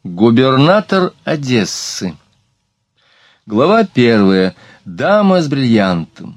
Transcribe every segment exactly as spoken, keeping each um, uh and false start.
Губернатор Одессы. Глава первая. Дама с бриллиантом.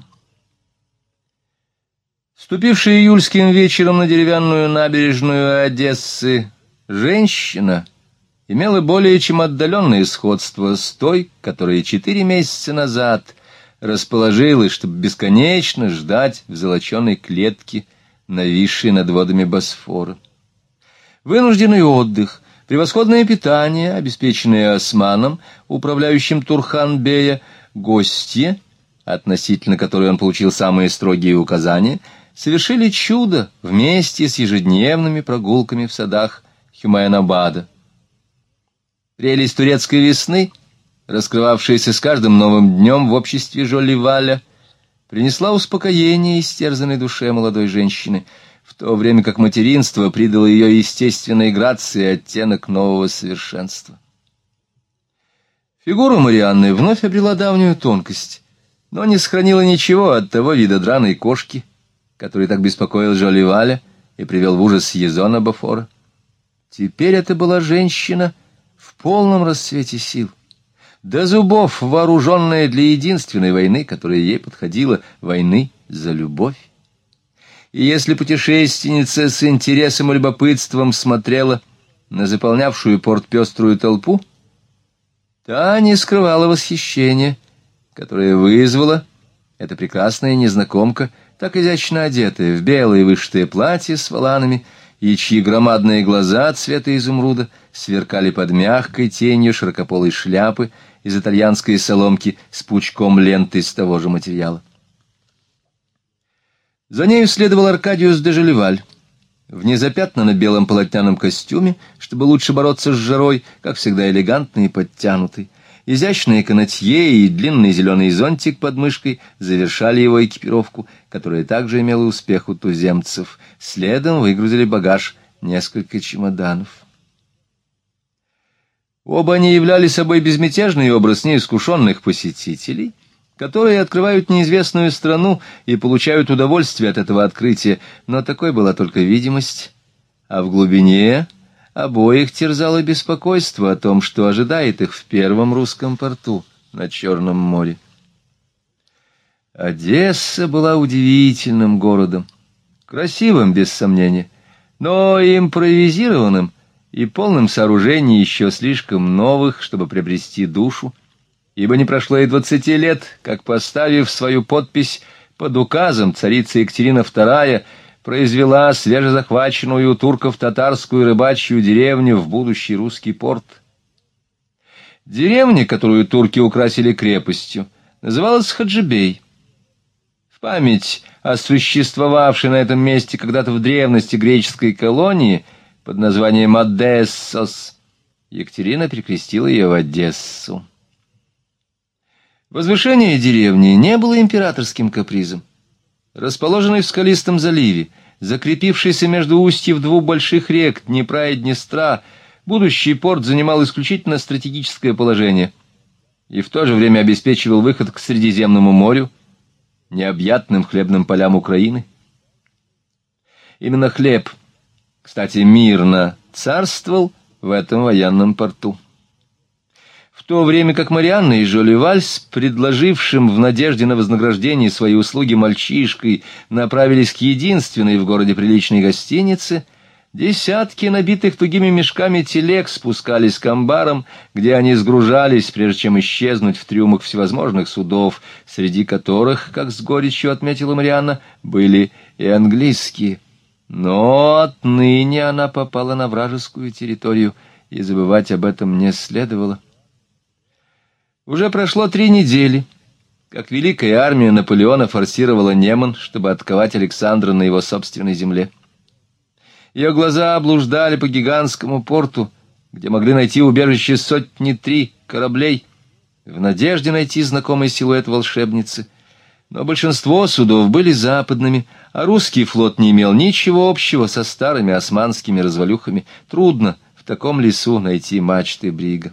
Вступившая июльским вечером на деревянную набережную Одессы женщина имела более чем отдаленное сходство с той, которая четыре месяца назад расположилась, чтобы бесконечно ждать в золоченой клетке, нависшей над водами Босфора. Вынужденный отдых, превосходное питание, обеспеченное османом, управляющим Турхан-бея, гостья, относительно которой он получил самые строгие указания, совершили чудо вместе с ежедневными прогулками в садах Хюмаен-Абада. Прелесть турецкой весны, раскрывавшаяся с каждым новым днем в обществе Жолли-Валя, принесла успокоение истерзанной душе молодой женщины, в то время как материнство придало ее естественной грации оттенок нового совершенства. Фигура Марианны вновь обрела давнюю тонкость, но не сохранила ничего от того вида драной кошки, который так беспокоил Жолли-Валя и привел в ужас Езона Бофора. Теперь это была женщина в полном расцвете сил, до зубов вооруженная для единственной войны, которая ей подходила, войны за любовь. И если путешественница с интересом и любопытством смотрела на заполнявшую порт пеструю толпу, та не скрывала восхищения, которое вызвала эта прекрасная незнакомка, так изящно одетая в белое вышитое платье с воланами, и чьи громадные глаза цвета изумруда сверкали под мягкой тенью широкополой шляпы из итальянской соломки с пучком ленты из того же материала. За нею следовал Аркадиус де Жолли-Валь, в незапятнанно-белом полотняном костюме, чтобы лучше бороться с жарой, как всегда элегантный и подтянутый. Изящные канатье и длинный зеленый зонтик под мышкой завершали его экипировку, которая также имела успех у туземцев. Следом выгрузили багаж несколько чемоданов. Оба они являли собой безмятежный образ неискушенных посетителей, которые открывают неизвестную страну и получают удовольствие от этого открытия, но такой была только видимость, а в глубине обоих терзало беспокойство о том, что ожидает их в первом русском порту на Черном море. Одесса была удивительным городом, красивым, без сомнения, но импровизированным и полным сооружений еще слишком новых, чтобы приобрести душу, ибо не прошло и двадцати лет, как, поставив свою подпись под указом, царица Екатерина вторая произвела свежезахваченную у турков татарскую рыбачью деревню в будущий русский порт. Деревня, которую турки украсили крепостью, называлась Хаджибей. В память о существовавшей на этом месте когда-то в древности греческой колонии под названием Одессос Екатерина перекрестила ее в Одессу. Возвышение деревни не было императорским капризом. Расположенный в скалистом заливе, закрепившийся между устьев двух больших рек Днепра и Днестра, будущий порт занимал исключительно стратегическое положение и в то же время обеспечивал выход к Средиземному морю, необъятным хлебным полям Украины. Именно хлеб, кстати, мирно царствовал в этом военном порту. В то время как Марианна и Жолли-Валь, предложившим в надежде на вознаграждение свои услуги мальчишкой, направились к единственной в городе приличной гостинице, десятки набитых тугими мешками телег спускались к амбарам, где они сгружались, прежде чем исчезнуть в трюмах всевозможных судов, среди которых, как с горечью отметила Марианна, были и английские. Но отныне она попала на вражескую территорию, и забывать об этом не следовало. Уже прошло три недели, как великая армия Наполеона форсировала Неман, чтобы отковать Александра на его собственной земле. Ее глаза блуждали по гигантскому порту, где могли найти убежище сотни три кораблей, в надежде найти знакомый силуэт волшебницы. Но большинство судов были западными, а русский флот не имел ничего общего со старыми османскими развалюхами. Трудно в таком лесу найти мачты брига.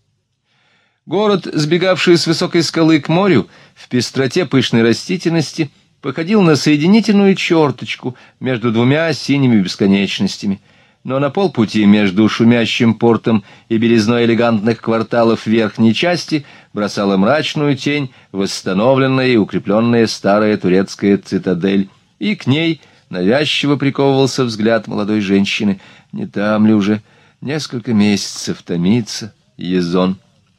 Город, сбегавший с высокой скалы к морю, в пестроте пышной растительности, походил на соединительную черточку между двумя синими бесконечностями. но на полпути между шумящим портом и белизной элегантных кварталов верхней части бросала мрачную тень восстановленная и укрепленная старая турецкая цитадель, и к ней навязчиво приковывался взгляд молодой женщины. Не там ли уже несколько месяцев томится Езон?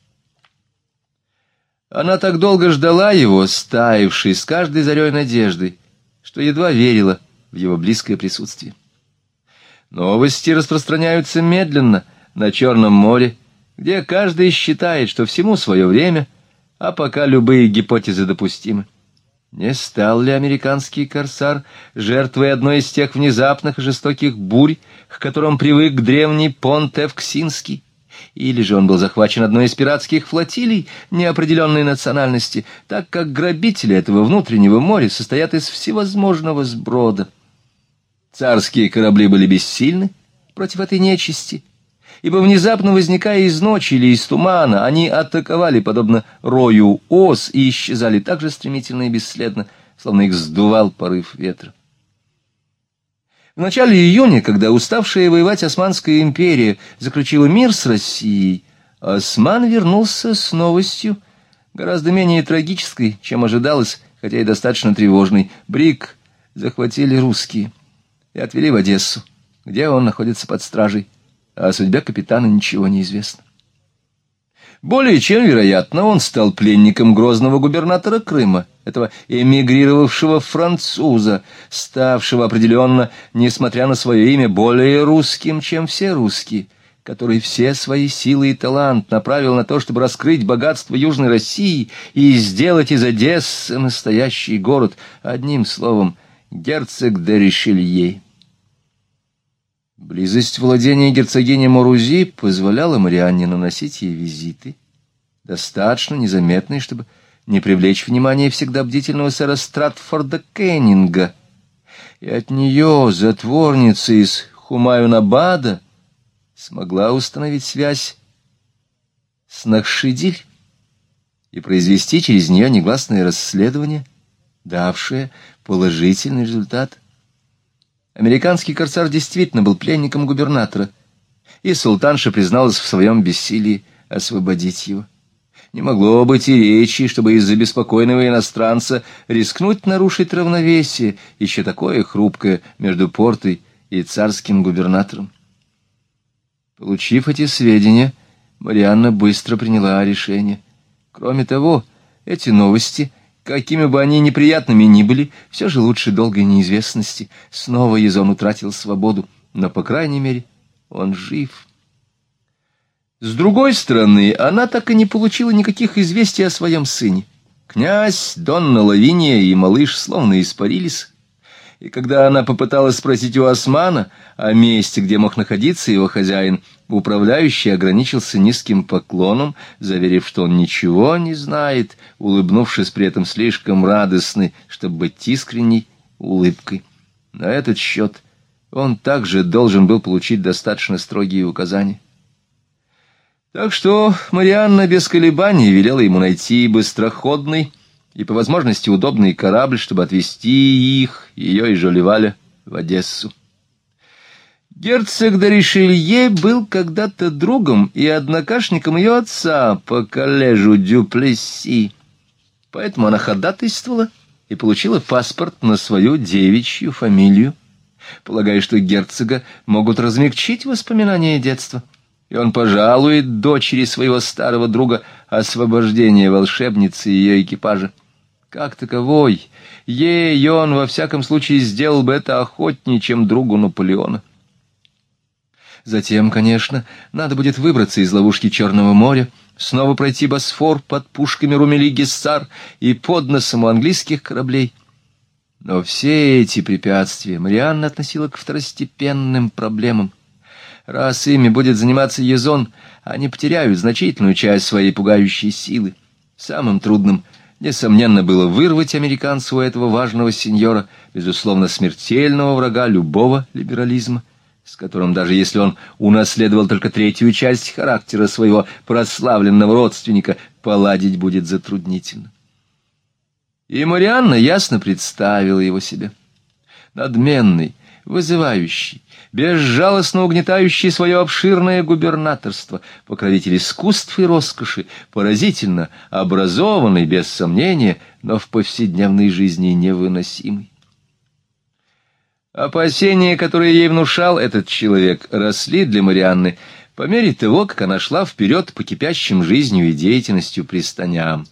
Она так долго ждала его, стаившей с каждой зарей надеждой, что едва верила в его близкое присутствие. Новости распространяются медленно на Черном море, где каждый считает, что всему свое время, а пока любые гипотезы допустимы. Не стал ли американский корсар жертвой одной из тех внезапных и жестоких бурь, к которым привык древний понт Эвксинский? Или же он был захвачен одной из пиратских флотилий неопределенной национальности, так как грабители этого внутреннего моря состоят из всевозможного сброда? Царские корабли были бессильны против этой нечисти, ибо, внезапно возникая из ночи или из тумана, они атаковали, подобно рою ос, и исчезали так же стремительно и бесследно, словно их сдувал порыв ветра. В начале июня, когда уставшая воевать Османская империя заключила мир с Россией, Осман вернулся с новостью, гораздо менее трагической, чем ожидалось, хотя и достаточно тревожной. Бриг захватили русские и отвели в Одессу, где он находится под стражей, а о судьбе капитана ничего не известно. Более чем вероятно, он стал пленником грозного губернатора Крыма, этого эмигрировавшего француза, ставшего определенно, несмотря на свое имя, более русским, чем все русские, который все свои силы и талант направил на то, чтобы раскрыть богатство Южной России и сделать из Одессы настоящий город, одним словом, герцог де Ришелье. Близость владения герцогини Мурузи позволяла Марианне наносить ей визиты, достаточно незаметные, чтобы не привлечь внимание всегда бдительного сэра Стратфорда Кеннинга. И от нее, затворница из Хумаюн-Абада, смогла установить связь с Нахшидиль и произвести через нее негласное расследование, давшее положительный результат. Американский корсар действительно был пленником губернатора, и султанша призналась в своем бессилии освободить его. Не могло быть и речи, чтобы из-за беспокойного иностранца рискнуть нарушить равновесие, еще такое хрупкое, между портой и царским губернатором. Получив эти сведения, Марианна быстро приняла решение. Кроме того, эти новости, какими бы они неприятными ни были, все же лучше долгой неизвестности. Снова Езон утратил свободу, но, по крайней мере, он жив. С другой стороны, она так и не получила никаких известий о своем сыне. Князь, Донна Лавиния и малыш словно испарились. И когда она попыталась спросить у Османа о месте, где мог находиться его хозяин, управляющий ограничился низким поклоном, заверив, что он ничего не знает, улыбнувшись при этом слишком радостной, чтобы быть искренней улыбкой. На этот счет он также должен был получить достаточно строгие указания. Так что Марианна без колебаний велела ему найти быстроходный и, по возможности, удобный корабль, чтобы отвезти их, ее и Жолеваля, в Одессу. Герцог де Ришелье был когда-то другом и однокашником ее отца по коллежу Дюплесси, поэтому она ходатайствовала и получила паспорт на свою девичью фамилию, полагая, что герцога могут размягчить воспоминания детства, и он пожалует дочери своего старого друга освобождение волшебницы и ее экипажа. Как таковой, ей он во всяком случае сделал бы это охотнее, чем другу Наполеона. Затем, конечно, надо будет выбраться из ловушки Черного моря, снова пройти Босфор под пушками Румели-Гиссар и под носом у английских кораблей. Но все эти препятствия Марианна относила к второстепенным проблемам. Раз ими будет заниматься Езон, они потеряют значительную часть своей пугающей силы. Самым трудным, несомненно, было вырвать американцу у этого важного сеньора, безусловно, смертельного врага любого либерализма, с которым, даже если он унаследовал только третью часть характера своего прославленного родственника, поладить будет затруднительно. И Марианна ясно представила его себе. Надменный, вызывающий, безжалостно угнетающий свое обширное губернаторство, покровитель искусств и роскоши, поразительно образованный, без сомнения, но в повседневной жизни невыносимый. Опасения, которые ей внушал этот человек, росли для Марианны по мере того, как она шла вперед по кипящим жизнью и деятельностью пристаням.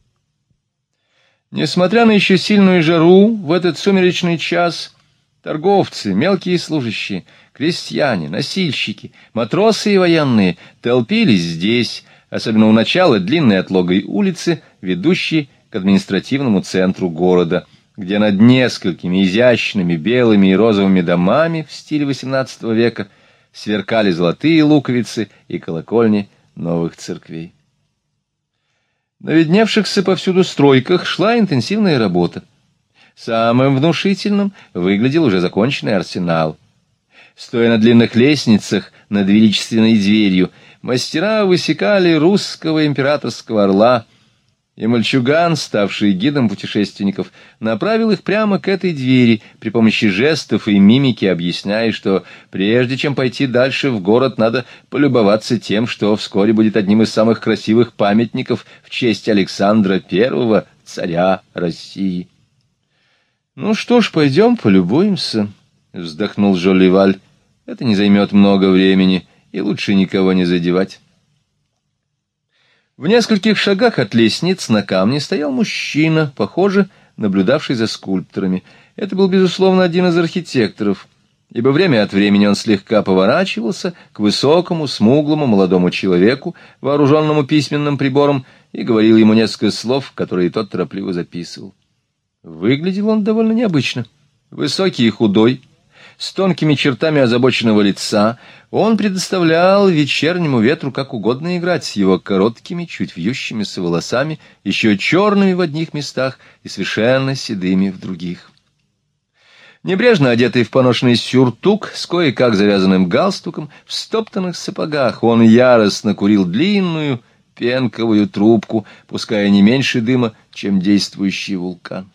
Несмотря на еще сильную жару, в этот сумеречный час торговцы, мелкие служащие, крестьяне, носильщики, матросы и военные толпились здесь, особенно у начала длинной отлогой улицы, ведущей к административному центру города, где над несколькими изящными белыми и розовыми домами в стиле восемнадцатого века сверкали золотые луковицы и колокольни новых церквей. На видневшихся повсюду стройках шла интенсивная работа. Самым внушительным выглядел уже законченный арсенал. Стоя на длинных лестницах над величественной дверью, мастера высекали русского императорского орла, и мальчуган, ставший гидом путешественников, направил их прямо к этой двери, при помощи жестов и мимики объясняя, что прежде чем пойти дальше в город, надо полюбоваться тем, что вскоре будет одним из самых красивых памятников в честь Александра Первого, царя России. «Ну что ж, пойдем полюбуемся», — вздохнул Жолливаль. «Это не займет много времени, и лучше никого не задевать». В нескольких шагах от лестниц на камне стоял мужчина, похоже, наблюдавший за скульпторами. Это был, безусловно, один из архитекторов, ибо время от времени он слегка поворачивался к высокому, смуглому молодому человеку, вооруженному письменным прибором, и говорил ему несколько слов, которые тот торопливо записывал. Выглядел он довольно необычно. Высокий и худой, с тонкими чертами озабоченного лица, он предоставлял вечернему ветру как угодно играть с его короткими, чуть вьющимися волосами, еще черными в одних местах и совершенно седыми в других. Небрежно одетый в поношенный сюртук с кое-как завязанным галстуком, в стоптанных сапогах, он яростно курил длинную пенковую трубку, пуская не меньше дыма, чем действующий вулкан.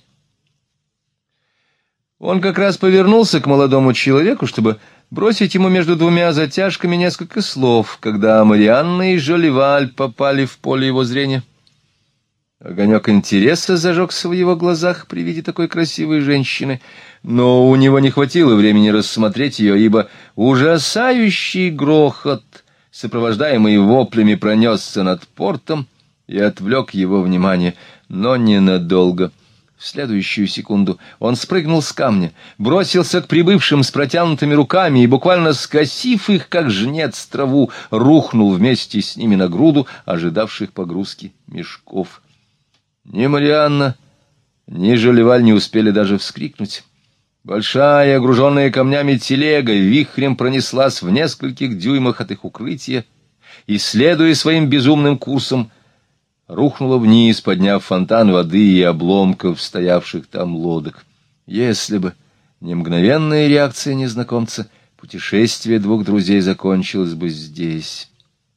Он как раз повернулся к молодому человеку, чтобы бросить ему между двумя затяжками несколько слов, когда Марианна и Жолливаль попали в поле его зрения. Огонек интереса зажегся в его глазах при виде такой красивой женщины, но у него не хватило времени рассмотреть ее, ибо ужасающий грохот, сопровождаемый воплями, пронесся над портом и отвлек его внимание, но ненадолго. В следующую секунду он спрыгнул с камня, бросился к прибывшим с протянутыми руками и, буквально скосив их, как жнец траву, рухнул вместе с ними на груду ожидавших погрузки мешков. Ни Марианна, ни Жолливаль не успели даже вскрикнуть. Большая, огруженная камнями телега, вихрем пронеслась в нескольких дюймах от их укрытия и, следуя своим безумным курсом, рухнула вниз, подняв фонтан воды и обломков стоявших там лодок. Если бы не мгновенная реакция незнакомца, путешествие двух друзей закончилось бы здесь.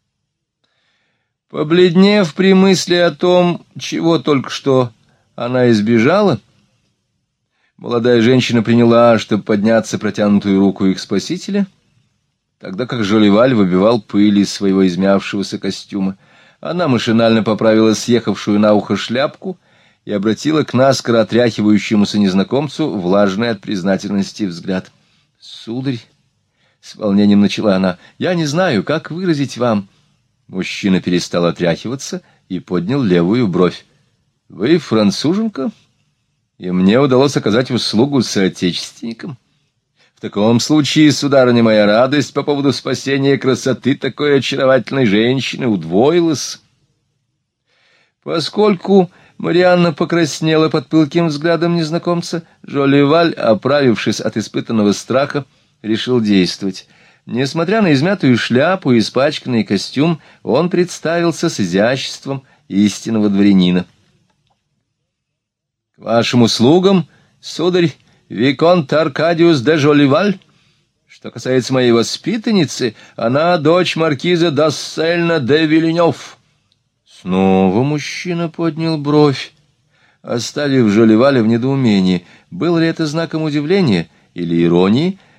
Побледнев при мысли о том, чего только что она избежала, молодая женщина приняла, чтобы подняться, протянутую руку их спасителя, тогда как Жолливаль выбивал пыль из своего измявшегося костюма. Она машинально поправила съехавшую на ухо шляпку и обратила к наскоро отряхивающемуся незнакомцу влажный от признательности взгляд. — Сударь, — с волнением начала она, — я не знаю, как выразить вам. Мужчина перестал отряхиваться и поднял левую бровь. — Вы француженка? И мне удалось оказать услугу соотечественникам. В таком случае, сударыня, моя радость по поводу спасения красоты такой очаровательной женщины удвоилась. Поскольку Марианна покраснела под пылким взглядом незнакомца, Жолливаль, оправившись от испытанного страха, решил действовать. Несмотря на измятую шляпу и испачканный костюм, он представился с изяществом истинного дворянина. — К вашим услугам, сударь, Виконт Аркадиус де Жолливаль. Что касается моей воспитанницы, она дочь маркиза Дассельна де Вильнёв. Снова мужчина поднял бровь, оставив Жолливаля в недоумении. Было ли это знаком удивления или иронии?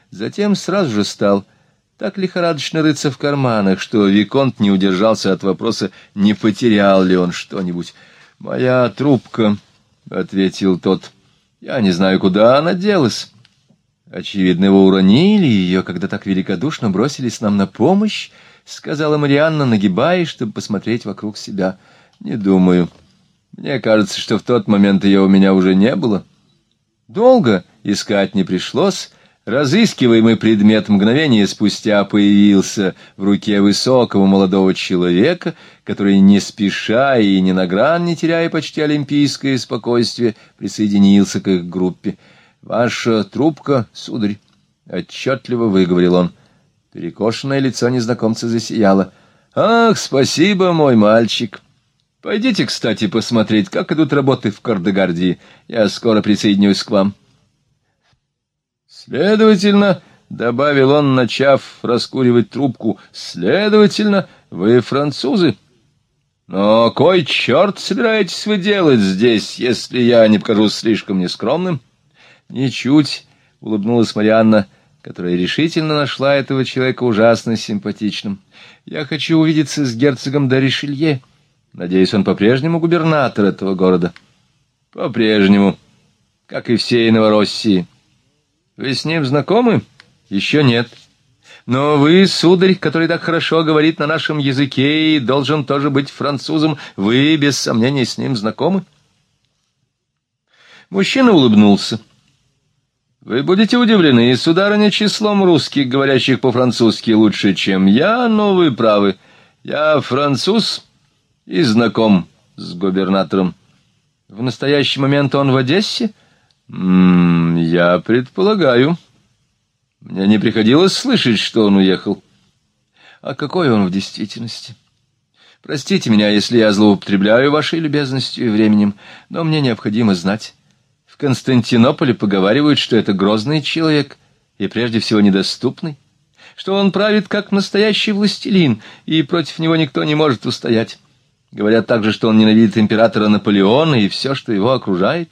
затем сразу же стал так лихорадочно рыться в карманах, что виконт не удержался от вопроса, не потерял ли он что-нибудь. «Моя трубка», — ответил тот, — «я не знаю, куда она делась». «Очевидно, вы уронили ее, когда так великодушно бросились нам на помощь», — сказала Марианна, нагибаясь, чтобы посмотреть вокруг себя. «Не думаю. Мне кажется, что в тот момент ее у меня уже не было». Долго искать не пришлось. Разыскиваемый предмет мгновение спустя появился в руке высокого молодого человека, который не спеша и ни на гран не теряя почти олимпийское спокойствие, присоединился к их группе. «Ваша трубка, сударь», — отчетливо выговорил он. Перекошенное лицо незнакомца засияло. «Ах, спасибо, мой мальчик. Пойдите, кстати, посмотреть, как идут работы в Кардегардии. Я скоро присоединюсь к вам». «Следовательно, — добавил он, начав раскуривать трубку, — следовательно, вы французы. Но кой черт собираетесь вы делать здесь, если я не покажусь слишком нескромным?» «Ничуть», — улыбнулась Марианна, которая решительно нашла этого человека ужасно симпатичным. «Я хочу увидеться с герцогом де Ришелье. Надеюсь, он по-прежнему губернатор этого города». «По-прежнему, как и всей Новороссии». «Вы с ним знакомы?» «Еще нет. Но вы, сударь, который так хорошо говорит на нашем языке и должен тоже быть французом, вы, без сомнения, с ним знакомы?» Мужчина улыбнулся. «Вы будете удивлены, сударыня, числом русских, говорящих по-французски лучше, чем я, но вы правы. Я француз и знаком с губернатором». «В настоящий момент он в Одессе?» «М -м, я предполагаю. Мне не приходилось слышать, что он уехал». «А какой он в действительности? Простите меня, если я злоупотребляю вашей любезностью и временем, но мне необходимо знать. В Константинополе поговаривают, что это грозный человек и прежде всего недоступный, что он правит как настоящий властелин, и против него никто не может устоять. Говорят также, что он ненавидит императора Наполеона и все, что его окружает».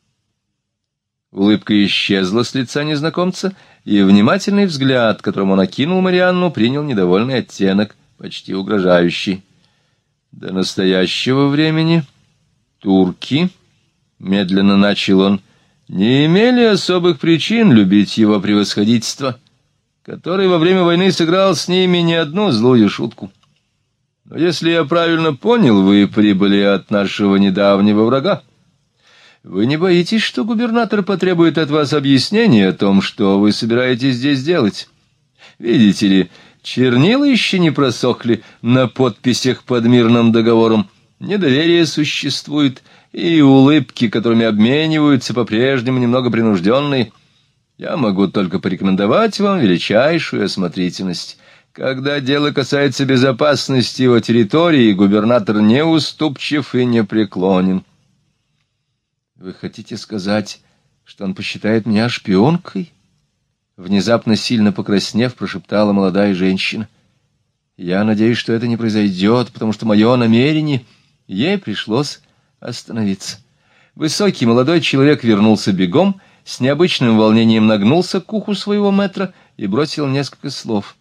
Улыбка исчезла с лица незнакомца, и внимательный взгляд, которым он окинул Марианну, принял недовольный оттенок, почти угрожающий. «До настоящего времени турки, — медленно начал он, — не имели особых причин любить его превосходительство, который во время войны сыграл с ними не одну злую шутку. Но если я правильно понял, вы прибыли от нашего недавнего врага. Вы не боитесь, что губернатор потребует от вас объяснения о том, что вы собираетесь здесь делать? Видите ли, чернила еще не просохли на подписях под мирным договором, недоверие существует, и улыбки, которыми обмениваются, по-прежнему немного принужденные. Я могу только порекомендовать вам величайшую осмотрительность. Когда дело касается безопасности его территории, губернатор неуступчив и непреклонен». «Вы хотите сказать, что он посчитает меня шпионкой?» Внезапно сильно покраснев, прошептала молодая женщина. «Я надеюсь, что это не произойдет, потому что мое намерение...» Ей пришлось остановиться. Высокий молодой человек вернулся бегом, с необычным волнением нагнулся к уху своего мэтра и бросил несколько слов.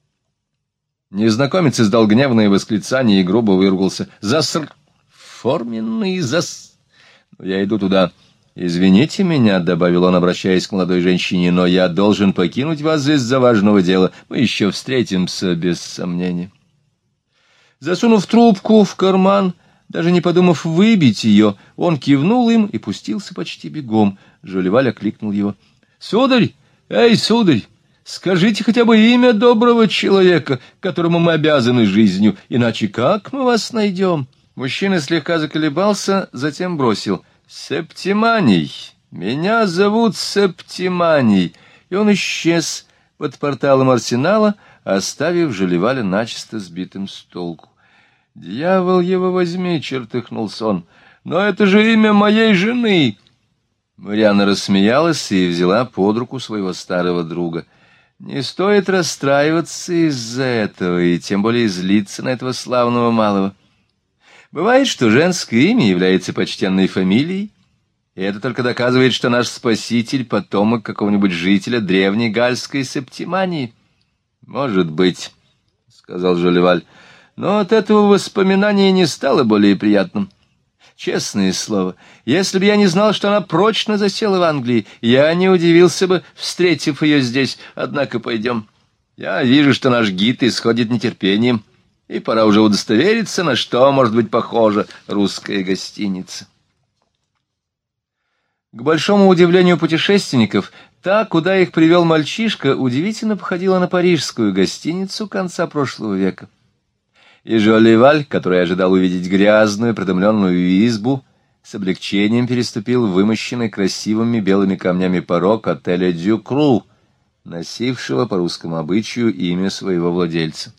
Незнакомец издал гневное восклицание и грубо выругался. «Заср... форменный зас...» «Я иду туда. Извините меня, — добавил он, обращаясь к молодой женщине, — но я должен покинуть вас из-за важного дела. Мы еще встретимся, без сомнения». Засунув трубку в карман, даже не подумав выбить ее, он кивнул им и пустился почти бегом. Жолеваль окликнул его. «Сударь! Эй, сударь! Скажите хотя бы имя доброго человека, которому мы обязаны жизнью, иначе как мы вас найдем?» Мужчина слегка заколебался, затем бросил: «Септиманий! Меня зовут Септиманий!» И он исчез под порталом арсенала, оставив Жолеваля начисто сбитым с толку. «Дьявол его возьми!» — чертыхнулся он. «Но это же имя моей жены!» Марианна рассмеялась и взяла под руку своего старого друга. «Не стоит расстраиваться из-за этого, и тем более злиться на этого славного малого. Бывает, что женское имя является почтенной фамилией, И это только доказывает, что наш спаситель — потомок какого-нибудь жителя древней гальской Септимании. — Может быть, — сказал Жолливаль, — но от этого воспоминание не стало более приятным. Честное слово, если бы я не знал, что она прочно засела в Англии, я не удивился бы, встретив ее здесь. Однако пойдем. Я вижу, что наш гид исходит нетерпением, и пора уже удостовериться, на что может быть похожа русская гостиница. К большому удивлению путешественников, та, куда их привел мальчишка, удивительно походила на парижскую гостиницу конца прошлого века. И Жолливаль, который ожидал увидеть грязную, придымленную избу, с облегчением переступил вымощенный красивыми белыми камнями порог отеля «Дюкру», носившего по русскому обычаю имя своего владельца.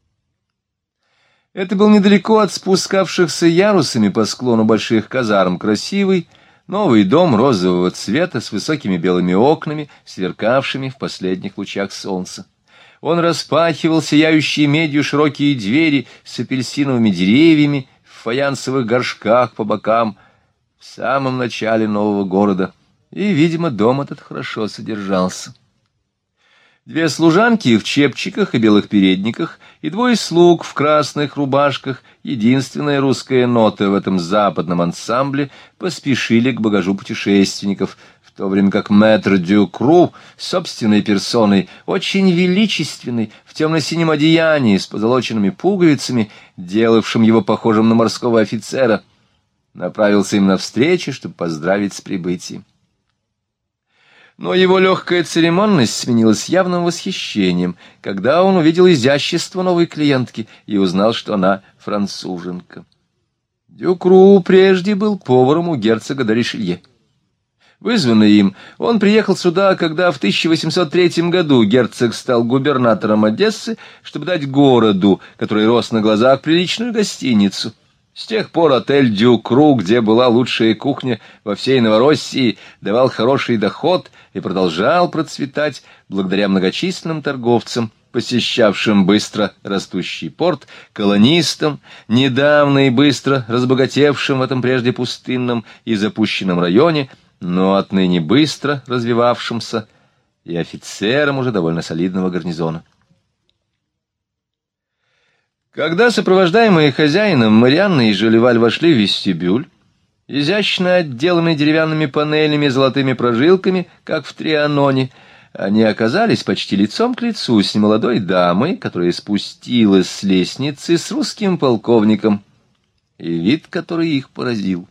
Это был недалеко от спускавшихся ярусами по склону больших казарм красивый, новый дом розового цвета с высокими белыми окнами, сверкавшими в последних лучах солнца. Он распахивал сияющие медью широкие двери с апельсиновыми деревьями в фаянсовых горшках по бокам в самом начале нового города, и, видимо, дом этот хорошо содержался. Две служанки в чепчиках и белых передниках и двое слуг в красных рубашках, единственная русская нота в этом западном ансамбле, поспешили к багажу путешественников, в то время как мэтр Дюкру собственной персоной, очень величественный, в темно-синем одеянии с позолоченными пуговицами, делавшим его похожим на морского офицера, направился им навстречу, чтобы поздравить с прибытием. Но его легкая церемонность сменилась явным восхищением, когда он увидел изящество новой клиентки и узнал, что она француженка. Дюкру прежде был поваром у герцога де Ришелье. Вызванный им, он приехал сюда, когда в тысяча восемьсот третьем году герцог стал губернатором Одессы, чтобы дать городу, который рос на глазах, приличную гостиницу. С тех пор отель «Дюкру», где была лучшая кухня во всей Новороссии, давал хороший доход и продолжал процветать благодаря многочисленным торговцам, посещавшим быстро растущий порт, колонистам, недавно и быстро разбогатевшим в этом прежде пустынном и запущенном районе, но отныне быстро развивавшимся, и офицерам уже довольно солидного гарнизона. Когда сопровождаемые хозяином Марианна и Жолливаль вошли в вестибюль, изящно отделанный деревянными панелями и золотыми прожилками, как в Трианоне, они оказались почти лицом к лицу с немолодой дамой, которая спустилась с лестницы с русским полковником, и вид, который их поразил.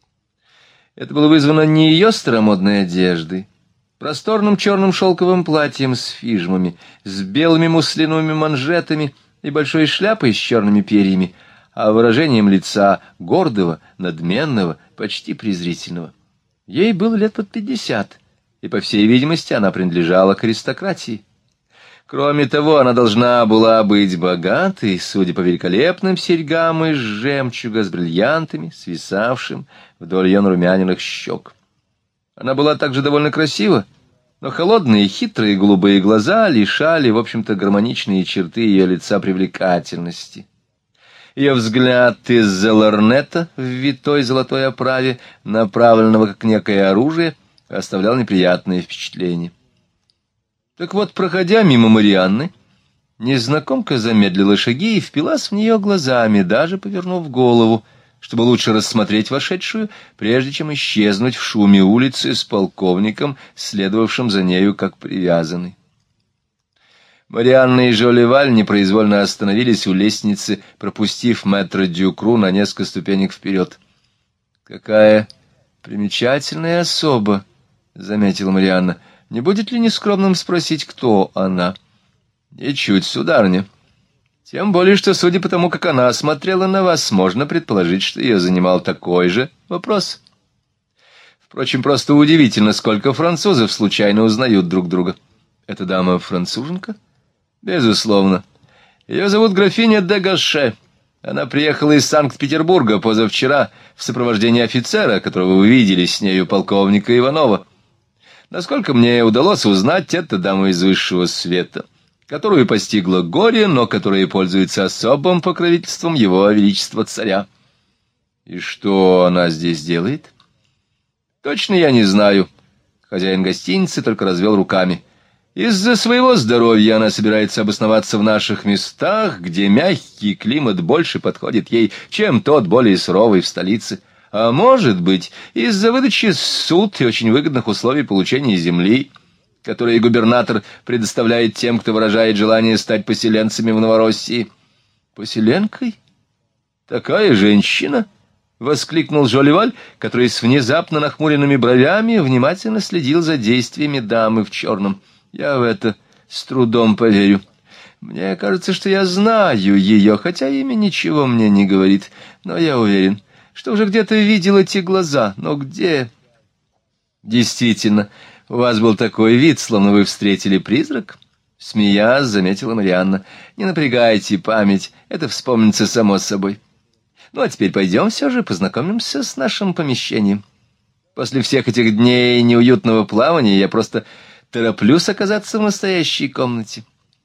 Это было вызвано не ее старомодной одеждой, просторным черным шелковым платьем с фижмами, с белыми муслиновыми манжетами и большой шляпой с черными перьями, а выражением лица гордого, надменного, почти презрительного. Ей было лет под пятьдесят, и, по всей видимости, она принадлежала к аристократии. Кроме того, она должна была быть богатой, судя по великолепным серьгам из жемчуга с бриллиантами, свисавшим вдоль ее нарумяненных щек. Она была также довольно красива, но холодные, хитрые голубые глаза лишали, в общем-то, гармоничные черты ее лица привлекательности. Ее взгляд из-за лорнета в витой золотой оправе, направленного как некое оружие, оставлял неприятное впечатление. Так вот, проходя мимо Марианны, незнакомка замедлила шаги и впилась в нее глазами, даже повернув голову, чтобы лучше рассмотреть вошедшую, прежде чем исчезнуть в шуме улицы с полковником, следовавшим за нею как привязанный. Марианна и Жолливаль непроизвольно остановились у лестницы, пропустив мэтра Дюкру на несколько ступенек вперед. — Какая примечательная особа! — заметила Марианна. — Не будет ли нескромным спросить, кто она? — Ничуть, сударыня. Тем более, что, судя по тому, как она смотрела на вас, можно предположить, что ее занимал такой же вопрос. Впрочем, просто удивительно, сколько французов случайно узнают друг друга. Эта дама француженка? Безусловно. Ее зовут графиня де Гаше. Она приехала из Санкт-Петербурга позавчера в сопровождении офицера, которого вы видели с нею, полковника Иванова. Насколько мне удалось узнать, это дама из высшего света, которую постигло горе, но которая пользуется особым покровительством его величества царя. И что она здесь делает? Точно я не знаю. Хозяин гостиницы только развел руками. Из-за своего здоровья она собирается обосноваться в наших местах, где мягкий климат больше подходит ей, чем тот более суровый в столице. А может быть, из-за выдачи суд и очень выгодных условий получения земли, которые губернатор предоставляет тем, кто выражает желание стать поселенцами в Новороссии. Поселенкой? Такая женщина? — воскликнул Жолливаль, который с внезапно нахмуренными бровями внимательно следил за действиями дамы в черном. Я в это с трудом поверю. Мне кажется, что я знаю ее, хотя имя ничего мне не говорит. Но я уверен, что уже где-то видел эти глаза. Но где? Действительно, у вас был такой вид, словно вы встретили призрак. Смеясь, заметила Марианна. Не напрягайте память, это вспомнится само собой. Ну, а теперь пойдем все же познакомимся с нашим помещением. После всех этих дней неуютного плавания я просто тороплюсь оказаться в настоящей комнате.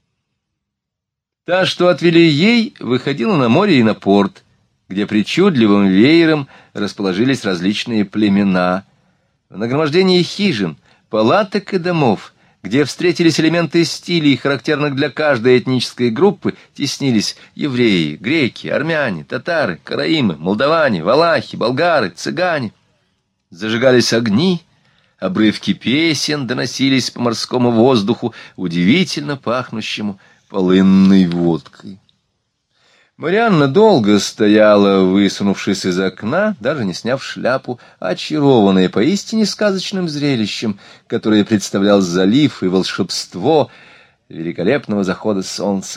Та, что отвели ей, выходила на море и на порт, где причудливым веером расположились различные племена. В нагромождении хижин, палаток и домов, где встретились элементы стилей, характерных для каждой этнической группы, теснились евреи, греки, армяне, татары, караимы, молдаване, валахи, болгары, цыгане. Зажигались огни, обрывки песен доносились по морскому воздуху, удивительно пахнущему полынной водкой. Марианна долго стояла, высунувшись из окна, даже не сняв шляпу, очарованная поистине сказочным зрелищем, которое представлял залив и волшебство великолепного захода солнца.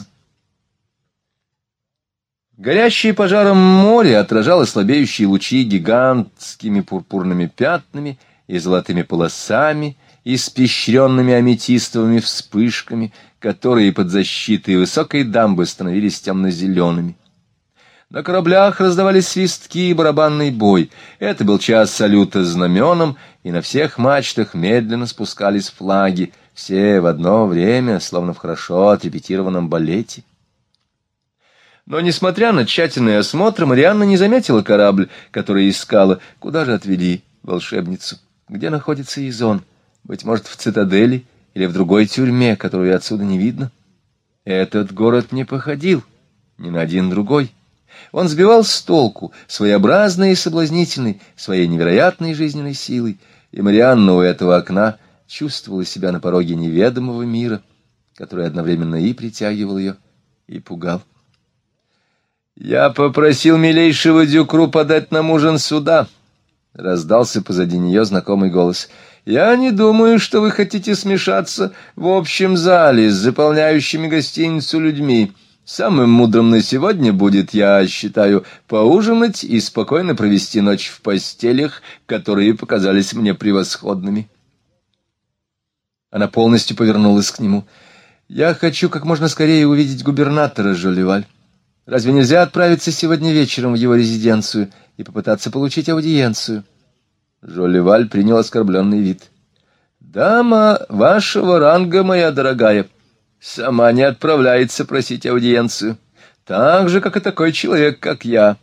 Горящее пожаром море отражало слабеющие лучи гигантскими пурпурными пятнами и золотыми полосами, испещренными аметистовыми вспышками, которые под защитой высокой дамбы становились темно-зелеными. На кораблях раздавались свистки и барабанный бой. Это был час салюта знаменом, и на всех мачтах медленно спускались флаги, все в одно время, словно в хорошо отрепетированном балете. Но, несмотря на тщательный осмотр, Марианна не заметила корабль, который искала. Куда же отвели волшебницу? Где находится Изон? Быть может, в цитадели или в другой тюрьме, которую отсюда не видно? Этот город не походил ни на один другой. Он сбивал с толку, своеобразный и соблазнительный, своей невероятной жизненной силой, и Марианна у этого окна чувствовала себя на пороге неведомого мира, который одновременно и притягивал ее, и пугал. «Я попросил милейшего Дюкру подать нам ужин сюда», — раздался позади нее знакомый голос. «Я не думаю, что вы хотите смешаться в общем зале с заполняющими гостиницу людьми. Самым мудрым на сегодня будет, я считаю, поужинать и спокойно провести ночь в постелях, которые показались мне превосходными». Она полностью повернулась к нему. «Я хочу как можно скорее увидеть губернатора, Жолливаль. Разве нельзя отправиться сегодня вечером в его резиденцию и попытаться получить аудиенцию?» Жолливаль принял оскорбленный вид. «Дама вашего ранга, моя дорогая, сама не отправляется просить аудиенцию, так же, как и такой человек, как я.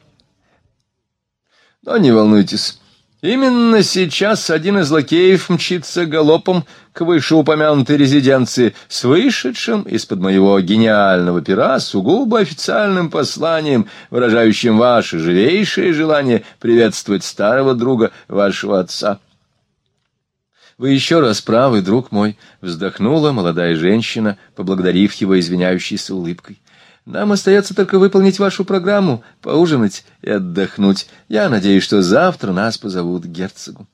Но не волнуйтесь, именно сейчас один из лакеев мчится галопом к вышеупомянутой резиденции с вышедшим из-под моего гениального пера сугубо официальным посланием, выражающим ваше живейшее желание приветствовать старого друга вашего отца». «Вы еще раз правы, друг мой», — вздохнула молодая женщина, поблагодарив его извиняющейся улыбкой. «Нам остается только выполнить вашу программу, поужинать и отдохнуть. Я надеюсь, что завтра нас позовут к герцогу».